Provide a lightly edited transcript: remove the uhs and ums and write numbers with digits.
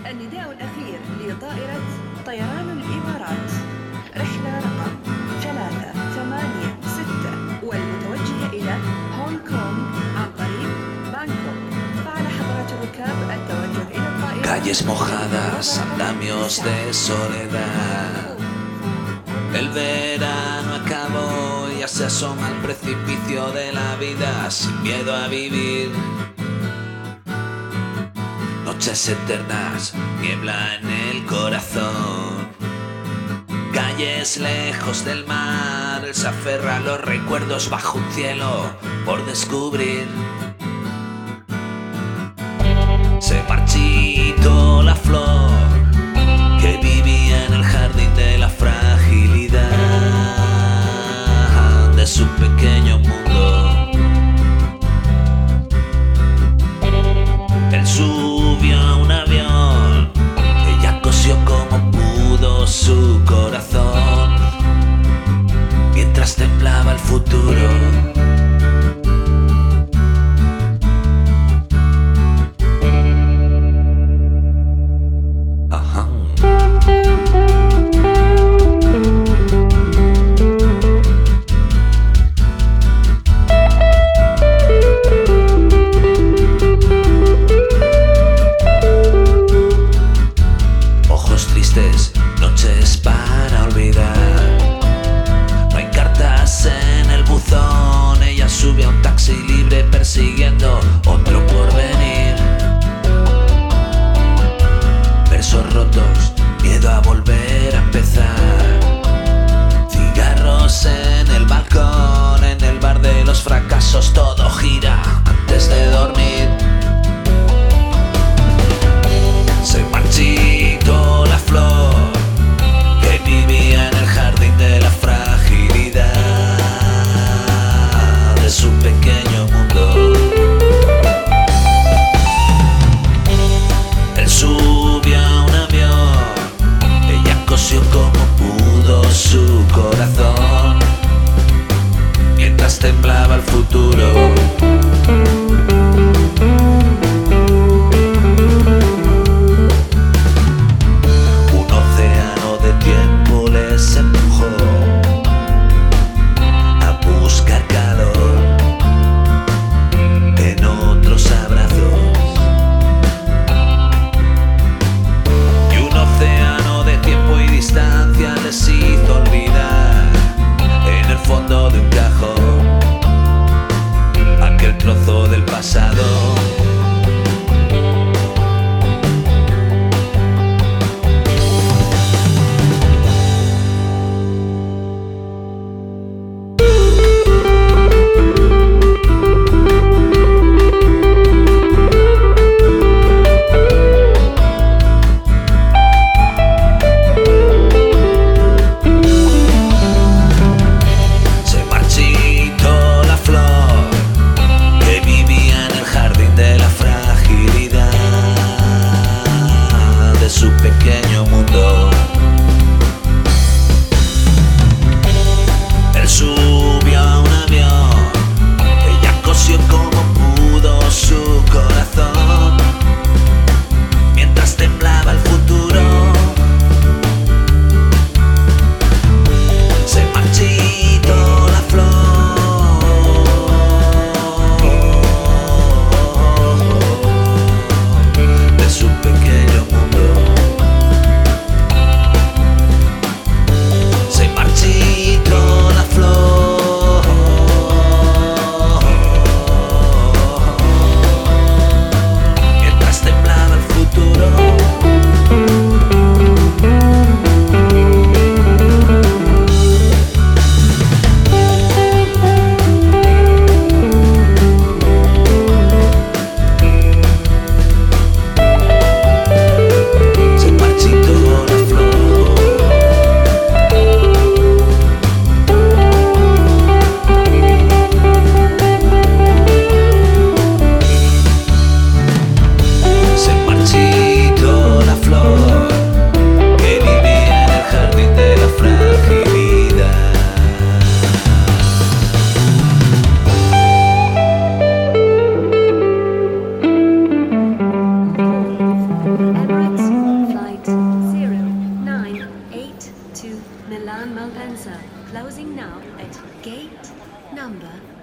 النداء الأخير لطائرة طيران الإمارات، رحلة رقم 386 والمتوجهة إلى هونغ كونغ عن طريق بانكوك. فعلى حضرات الركاب التوجه إلى الطائرة. Calles mojadas, andamios de soledad. El verano acabó y ya se asoma al precipicio de la vida sin miedo a vivir. Noches eternas, niebla en el corazón. Calles lejos del mar, él se aferra a los recuerdos bajo un cielo por descubrir. Se marchitó la flor que vivía en el jardín de la fragilidad de su pequeño mundo. Él subió a un avión, ella cosió como pudo su corazón, mientras temblaba el futuro. Milan Malpensa, closing now at gate number